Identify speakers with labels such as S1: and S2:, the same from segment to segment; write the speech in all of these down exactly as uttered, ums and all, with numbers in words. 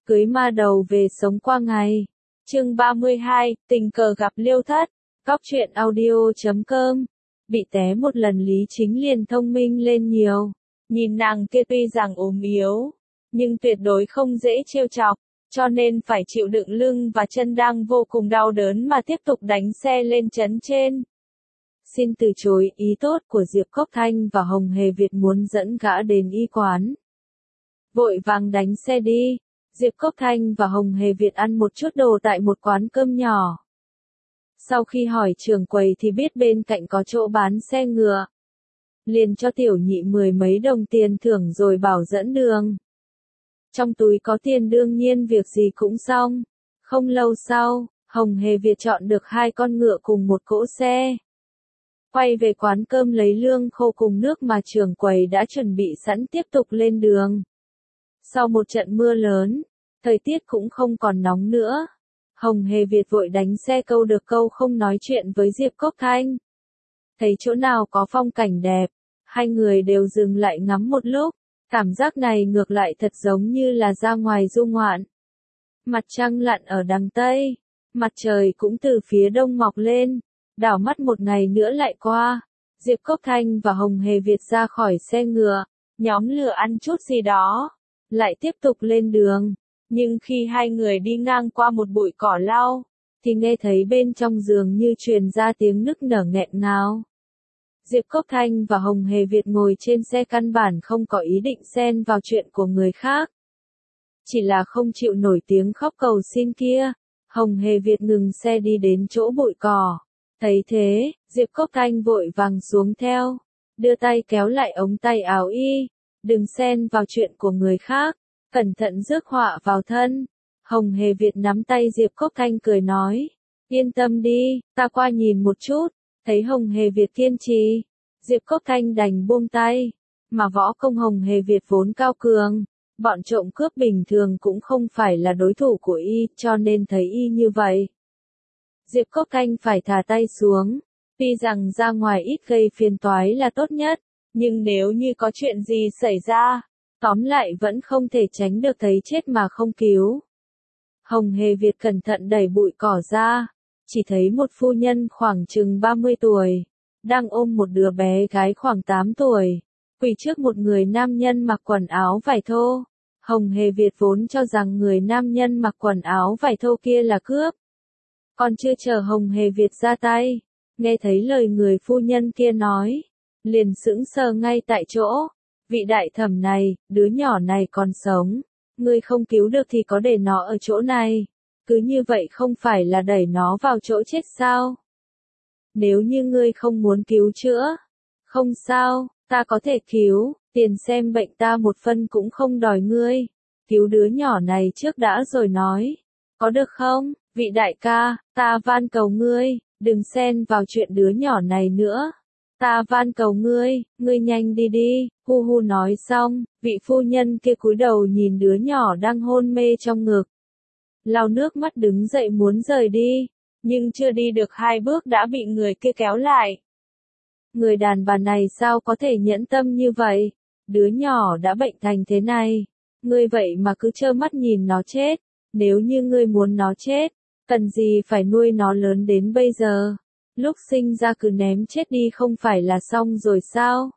S1: cưới ma đầu về sống qua ngày. Chương ba mươi hai, tình cờ gặp Liêu Thất. Góc truyện audio chấm com. Bị té một lần Lý Chính liền thông minh lên nhiều. Nhìn nàng kia tuy rằng ốm yếu, nhưng tuyệt đối không dễ trêu chọc, cho nên phải chịu đựng lưng và chân đang vô cùng đau đớn mà tiếp tục đánh xe lên trấn trên. Xin từ chối ý tốt của Diệp Cốc Thanh và Hồng Hề Việt muốn dẫn gã đến y quán. Vội vàng đánh xe đi. Diệp Cốc Thanh và Hồng Hề Việt ăn một chút đồ tại một quán cơm nhỏ. Sau khi hỏi trưởng quầy thì biết bên cạnh có chỗ bán xe ngựa. Liền cho tiểu nhị mười mấy đồng tiền thưởng rồi bảo dẫn đường. Trong túi có tiền đương nhiên việc gì cũng xong. Không lâu sau, Hồng Hề Việt chọn được hai con ngựa cùng một cỗ xe. Quay về quán cơm lấy lương khô cùng nước mà trưởng quầy đã chuẩn bị sẵn tiếp tục lên đường. Sau một trận mưa lớn, thời tiết cũng không còn nóng nữa. Hồng Hề Việt vội đánh xe câu được câu không nói chuyện với Diệp Cốc Thanh. Thấy chỗ nào có phong cảnh đẹp, hai người đều dừng lại ngắm một lúc. Cảm giác này ngược lại thật giống như là ra ngoài du ngoạn. Mặt trăng lặn ở đằng Tây, mặt trời cũng từ phía đông mọc lên. Đảo mắt một ngày nữa lại qua, Diệp Cốc Thanh và Hồng Hề Việt ra khỏi xe ngựa, nhóm lửa ăn chút gì đó, lại tiếp tục lên đường. Nhưng khi hai người đi ngang qua một bụi cỏ lau, thì nghe thấy bên trong giường như truyền ra tiếng nức nở nghẹn ngào. Diệp Cốc Thanh và Hồng Hề Việt ngồi trên xe căn bản không có ý định xen vào chuyện của người khác. Chỉ là không chịu nổi tiếng khóc cầu xin kia, Hồng Hề Việt ngừng xe đi đến chỗ bụi cỏ. Thấy thế, Diệp Cốc Thanh vội vàng xuống theo, đưa tay kéo lại ống tay áo y, đừng xen vào chuyện của người khác, cẩn thận rước họa vào thân. Hồng Hề Việt nắm tay Diệp Cốc Thanh cười nói, yên tâm đi, ta qua nhìn một chút. Thấy Hồng Hề Việt kiên trì, Diệp Cốc Thanh đành buông tay, mà võ công Hồng Hề Việt vốn cao cường, bọn trộm cướp bình thường cũng không phải là đối thủ của y, cho nên thấy y như vậy. Diệp Cốc Thanh phải thả tay xuống, tuy rằng ra ngoài ít gây phiền toái là tốt nhất, nhưng nếu như có chuyện gì xảy ra, tóm lại vẫn không thể tránh được thấy chết mà không cứu. Hồng Hề Việt cẩn thận đẩy bụi cỏ ra, chỉ thấy một phu nhân khoảng chừng ba mươi tuổi, đang ôm một đứa bé gái khoảng tám tuổi, quỳ trước một người nam nhân mặc quần áo vải thô. Hồng Hề Việt vốn cho rằng người nam nhân mặc quần áo vải thô kia là cướp. Còn chưa chờ Hồng Hề Việt ra tay, nghe thấy lời người phu nhân kia nói, liền sững sờ ngay tại chỗ. Vị đại thẩm này, đứa nhỏ này còn sống, ngươi không cứu được thì có để nó ở chỗ này, cứ như vậy không phải là đẩy nó vào chỗ chết sao? Nếu như ngươi không muốn cứu chữa, không sao, ta có thể cứu, tiền xem bệnh ta một phân cũng không đòi ngươi, cứu đứa nhỏ này trước đã rồi nói, có được không? Vị đại ca, ta van cầu ngươi, đừng xen vào chuyện đứa nhỏ này nữa. Ta van cầu ngươi, ngươi nhanh đi đi. Hu hu nói xong, vị phu nhân kia cúi đầu nhìn đứa nhỏ đang hôn mê trong ngực. Lau nước mắt đứng dậy muốn rời đi, nhưng chưa đi được hai bước đã bị người kia kéo lại. Người đàn bà này sao có thể nhẫn tâm như vậy? Đứa nhỏ đã bệnh thành thế này, ngươi vậy mà cứ trơ mắt nhìn nó chết. Nếu như ngươi muốn nó chết, cần gì phải nuôi nó lớn đến bây giờ? Lúc sinh ra cứ ném chết đi không phải là xong rồi sao?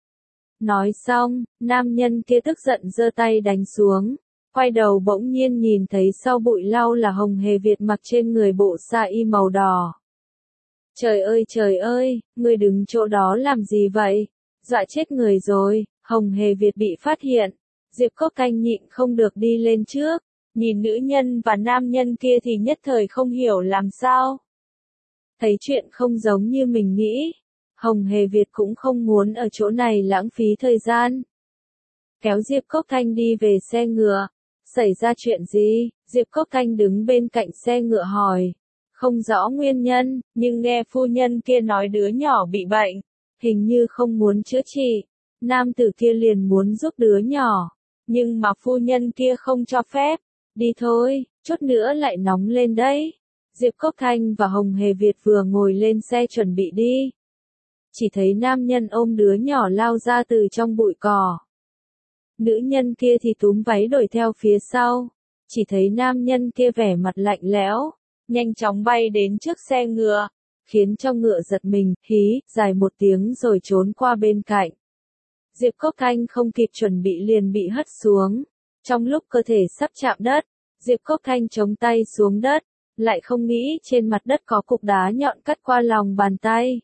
S1: Nói xong, nam nhân kia tức giận giơ tay đánh xuống, quay đầu bỗng nhiên nhìn thấy sau bụi lau là Hồng Hề Việt mặc trên người bộ sa y màu đỏ. Trời ơi trời ơi, ngươi đứng chỗ đó làm gì vậy? Dọa chết người rồi. Hồng Hề Việt bị phát hiện, Diệp Cốc Thanh nhịn không được đi lên trước, nhìn nữ nhân và nam nhân kia thì nhất thời không hiểu làm sao. Thấy chuyện không giống như mình nghĩ, Hồng Hề Việt cũng không muốn ở chỗ này lãng phí thời gian. Kéo Diệp Cốc Thanh đi về xe ngựa. Xảy ra chuyện gì? Diệp Cốc Thanh đứng bên cạnh xe ngựa hỏi. Không rõ nguyên nhân, nhưng nghe phu nhân kia nói đứa nhỏ bị bệnh, hình như không muốn chữa trị. Nam tử kia liền muốn giúp đứa nhỏ, nhưng mà phu nhân kia không cho phép. Đi thôi, chút nữa lại nóng lên đấy. Diệp Cốc Thanh và Hồng Hề Việt vừa ngồi lên xe chuẩn bị đi. Chỉ thấy nam nhân ôm đứa nhỏ lao ra từ trong bụi cỏ. Nữ nhân kia thì túm váy đuổi theo phía sau. chỉ thấy nam nhân kia vẻ mặt lạnh lẽo, nhanh chóng bay đến trước xe ngựa, khiến cho ngựa giật mình, hí, dài một tiếng rồi trốn qua bên cạnh. Diệp Cốc Thanh không kịp chuẩn bị liền bị hất xuống. Trong lúc cơ thể sắp chạm đất, Diệp Cốc Thanh chống tay xuống đất, lại không nghĩ trên mặt đất có cục đá nhọn cắt qua lòng bàn tay.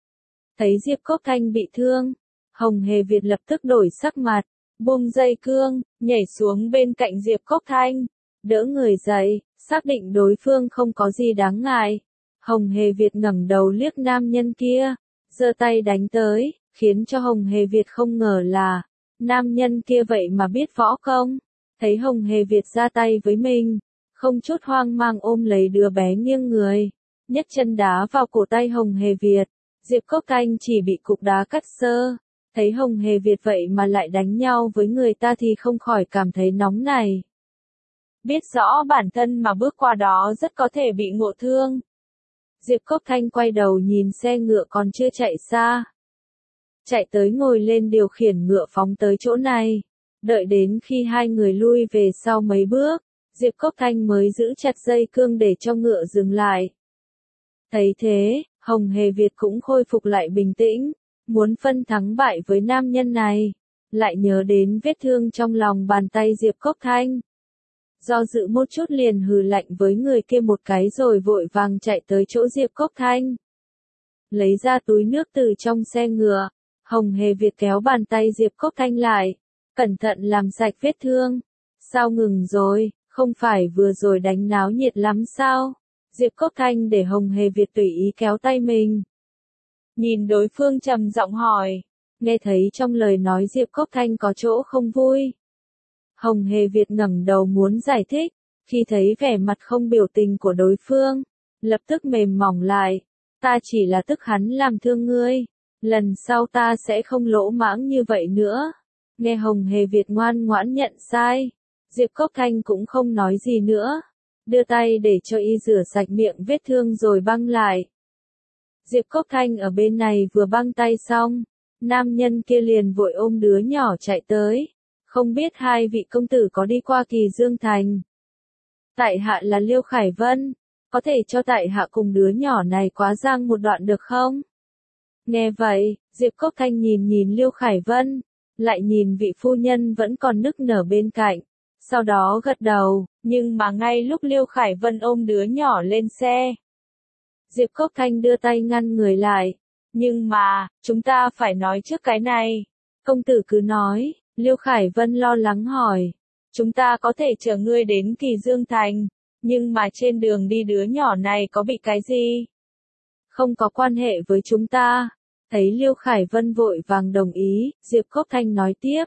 S1: Thấy Diệp Cốc Thanh bị thương, Hồng Hề Việt lập tức đổi sắc mặt, buông dây cương, nhảy xuống bên cạnh Diệp Cốc Thanh, đỡ người dậy, xác định đối phương không có gì đáng ngại. Hồng Hề Việt ngẩng đầu liếc nam nhân kia, giơ tay đánh tới, khiến cho Hồng Hề Việt không ngờ là, nam nhân kia vậy mà biết võ công. Thấy Hồng Hề Việt ra tay với mình, không chút hoang mang ôm lấy đứa bé nghiêng người, nhấc chân đá vào cổ tay Hồng Hề Việt. Diệp Cốc Thanh chỉ bị cục đá cắt sơ, thấy Hồng Hề Việt vậy mà lại đánh nhau với người ta thì không khỏi cảm thấy nóng này. Biết rõ bản thân mà bước qua đó rất có thể bị ngộ thương. Diệp Cốc Thanh quay đầu nhìn xe ngựa còn chưa chạy xa. Chạy tới ngồi lên điều khiển ngựa phóng tới chỗ này. Đợi đến khi hai người lui về sau mấy bước, Diệp Cốc Thanh mới giữ chặt dây cương để cho ngựa dừng lại. Thấy thế, Hồng Hề Việt cũng khôi phục lại bình tĩnh, muốn phân thắng bại với nam nhân này, lại nhớ đến vết thương trong lòng bàn tay Diệp Cốc Thanh. Do dự một chút liền hừ lạnh với người kia một cái rồi vội vàng chạy tới chỗ Diệp Cốc Thanh. Lấy ra túi nước từ trong xe ngựa, Hồng Hề Việt kéo bàn tay Diệp Cốc Thanh lại, cẩn thận làm sạch vết thương. Sao ngừng rồi, không phải vừa rồi đánh náo nhiệt lắm sao? Diệp Cốc Thanh để Hồng Hề Việt tùy ý kéo tay mình. Nhìn đối phương trầm giọng hỏi, nghe thấy trong lời nói Diệp Cốc Thanh có chỗ không vui. Hồng Hề Việt ngẩng đầu muốn giải thích, khi thấy vẻ mặt không biểu tình của đối phương, lập tức mềm mỏng lại. Ta chỉ là tức hắn làm thương ngươi, lần sau ta sẽ không lỗ mãng như vậy nữa. Nghe Hồng Hề Việt ngoan ngoãn nhận sai, Diệp Cốc Thanh cũng không nói gì nữa, đưa tay để cho y rửa sạch miệng vết thương rồi băng lại. Diệp Cốc Thanh ở bên này vừa băng tay xong, nam nhân kia liền vội ôm đứa nhỏ chạy tới. Không biết hai vị công tử có đi qua Kỳ Dương Thành. Tại hạ là Liêu Khải Vân, có thể cho tại hạ cùng đứa nhỏ này quá giang một đoạn được không? Nghe vậy, Diệp Cốc Thanh nhìn nhìn Liêu Khải Vân, lại nhìn vị phu nhân vẫn còn nức nở bên cạnh, sau đó gật đầu, nhưng mà ngay lúc Liêu Khải Vân ôm đứa nhỏ lên xe, Diệp Cốc Thanh đưa tay ngăn người lại, nhưng mà, chúng ta phải nói trước cái này. Công tử cứ nói. Liêu Khải Vân lo lắng hỏi, chúng ta có thể chở ngươi đến Kỳ Dương Thành, nhưng mà trên đường đi đứa nhỏ này có bị cái gì? Không có quan hệ với chúng ta. Thấy Liêu Khải Vân vội vàng đồng ý, Diệp Cốc Thanh nói tiếp.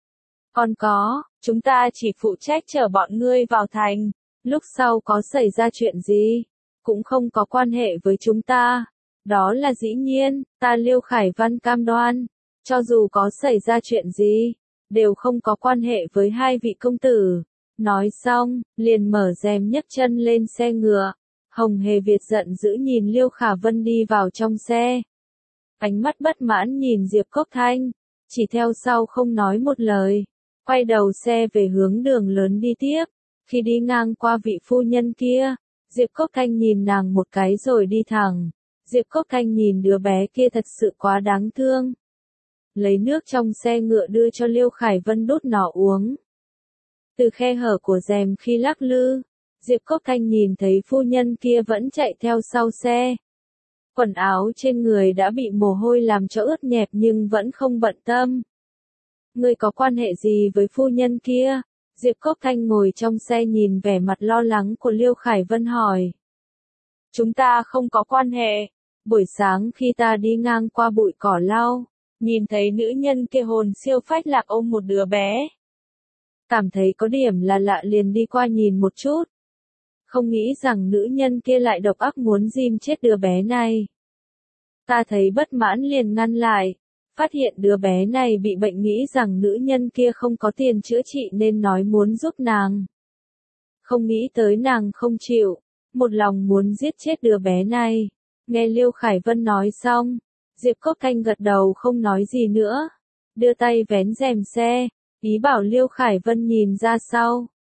S1: Còn có, chúng ta chỉ phụ trách chở bọn ngươi vào thành, lúc sau có xảy ra chuyện gì, cũng không có quan hệ với chúng ta. Đó là dĩ nhiên, ta Liêu Khải Vân cam đoan, cho dù có xảy ra chuyện gì, đều không có quan hệ với hai vị công tử. Nói xong, liền mở rèm nhấc chân lên xe ngựa. Hồng Hề Việt giận dữ nhìn Liêu Khả Vân đi vào trong xe. Ánh mắt bất mãn nhìn Diệp Cốc Thanh, chỉ theo sau không nói một lời. Quay đầu xe về hướng đường lớn đi tiếp. Khi đi ngang qua vị phu nhân kia, Diệp Cốc Thanh nhìn nàng một cái rồi đi thẳng. Diệp Cốc Thanh nhìn đứa bé kia thật sự quá đáng thương. Lấy nước trong xe ngựa đưa cho Liêu Khải Vân đút nó uống. Từ khe hở của rèm khi lắc lư, Diệp Cốc Thanh nhìn thấy phu nhân kia vẫn chạy theo sau xe. Quần áo trên người đã bị mồ hôi làm cho ướt nhẹp nhưng vẫn không bận tâm. Ngươi có quan hệ gì với phu nhân kia? Diệp Cốc Thanh ngồi trong xe nhìn vẻ mặt lo lắng của Liêu Khải Vân hỏi. Chúng ta không có quan hệ. Buổi sáng khi ta đi ngang qua bụi cỏ lau, nhìn thấy nữ nhân kia hồn siêu phách lạc ôm một đứa bé. Cảm thấy có điểm là lạ liền đi qua nhìn một chút. Không nghĩ rằng nữ nhân kia lại độc ác muốn giam chết đứa bé này. Ta thấy bất mãn liền ngăn lại, phát hiện đứa bé này bị bệnh nghĩ rằng nữ nhân kia không có tiền chữa trị nên nói muốn giúp nàng. Không nghĩ tới nàng không chịu, một lòng muốn giết chết đứa bé này. Nghe Liêu Khải Vân nói xong, Diệp Cốc Thanh gật đầu không nói gì nữa, đưa tay vén rèm xe, ý bảo Liêu Khải Vân nhìn ra sau.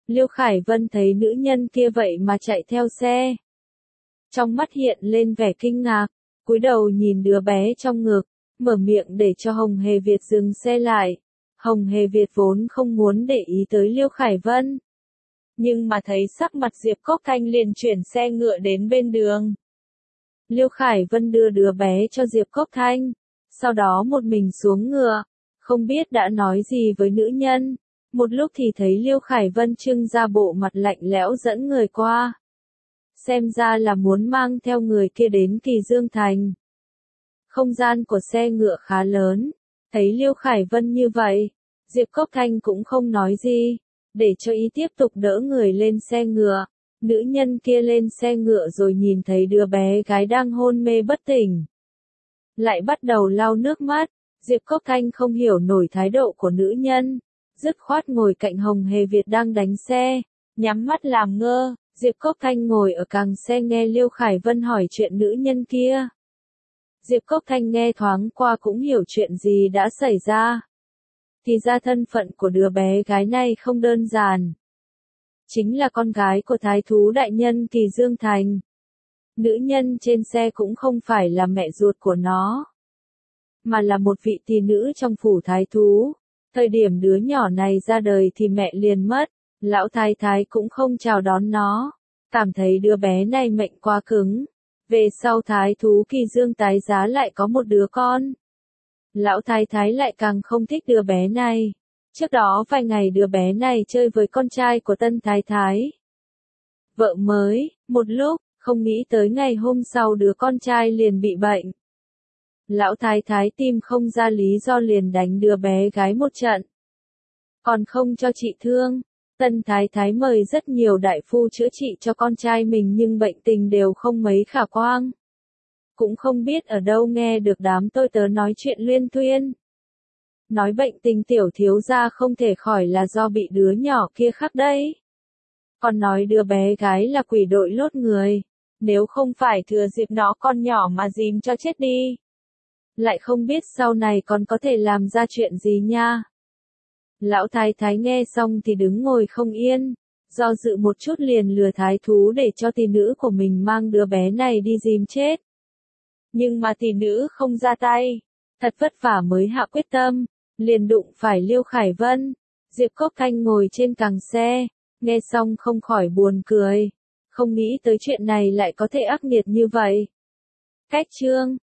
S1: Liêu Khải Vân thấy nữ nhân kia vậy mà chạy theo xe. Trong mắt hiện lên vẻ kinh ngạc, cúi đầu nhìn đứa bé trong ngực, mở miệng để cho Hồng Hề Việt dừng xe lại. Hồng Hề Việt vốn không muốn để ý tới Liêu Khải Vân. Nhưng mà thấy sắc mặt Diệp Cốc Thanh liền chuyển xe ngựa đến bên đường. Liêu Khải Vân đưa đứa bé cho Diệp Cốc Thanh, sau đó một mình xuống ngựa, không biết đã nói gì với nữ nhân. Một lúc thì thấy Liêu Khải Vân trưng ra bộ mặt lạnh lẽo dẫn người qua. Xem ra là muốn mang theo người kia đến Kỳ Dương Thành. Không gian của xe ngựa khá lớn, thấy Liêu Khải Vân như vậy, Diệp Cốc Thanh cũng không nói gì, để cho ý tiếp tục đỡ người lên xe ngựa. Nữ nhân kia lên xe ngựa rồi nhìn thấy đứa bé gái đang hôn mê bất tỉnh. Lại bắt đầu lau nước mắt, Diệp Cốc Thanh không hiểu nổi thái độ của nữ nhân. Dứt khoát ngồi cạnh Hồng Hề Việt đang đánh xe, nhắm mắt làm ngơ. Diệp Cốc Thanh ngồi ở càng xe nghe Liêu Khải Vân hỏi chuyện nữ nhân kia. Diệp Cốc Thanh nghe thoáng qua cũng hiểu chuyện gì đã xảy ra. Thì ra thân phận của đứa bé gái này không đơn giản. Chính là con gái của Thái thú đại nhân Kỳ Dương Thành. Nữ nhân trên xe cũng không phải là mẹ ruột của nó, mà là một vị tỷ nữ trong phủ Thái thú. Thời điểm đứa nhỏ này ra đời thì mẹ liền mất, lão thái thái cũng không chào đón nó, cảm thấy đứa bé này mệnh quá cứng. Về sau Thái thú Kỳ Dương tái giá lại có một đứa con. Lão thái thái lại càng không thích đứa bé này. Trước đó vài ngày đứa bé này chơi với con trai của tân thái thái, vợ mới, một lúc, không nghĩ tới ngày hôm sau đứa con trai liền bị bệnh. Lão thái thái tìm không ra lý do liền đánh đứa bé gái một trận. Còn không cho trị thương, tân thái thái mời rất nhiều đại phu chữa trị cho con trai mình nhưng bệnh tình đều không mấy khả quan. Cũng không biết ở đâu nghe được đám tôi tớ nói chuyện luyên thuyên. Nói bệnh tình tiểu thiếu gia không thể khỏi là do bị đứa nhỏ kia khắc đấy. Còn nói đứa bé gái là quỷ đội lốt người. Nếu không phải thừa dịp nó con nhỏ mà dìm cho chết đi. Lại không biết sau này còn có thể làm ra chuyện gì nha. Lão thái thái nghe xong thì đứng ngồi không yên. Do dự một chút liền lừa thái thú để cho tỷ nữ của mình mang đứa bé này đi dìm chết. Nhưng mà tỷ nữ không ra tay. Thật vất vả mới hạ quyết tâm. Liền đụng phải Liêu Khải Vân. Diệp Cốc Thanh ngồi trên càng xe, nghe xong không khỏi buồn cười. Không nghĩ tới chuyện này lại có thể ác nghiệt như vậy. Cách chương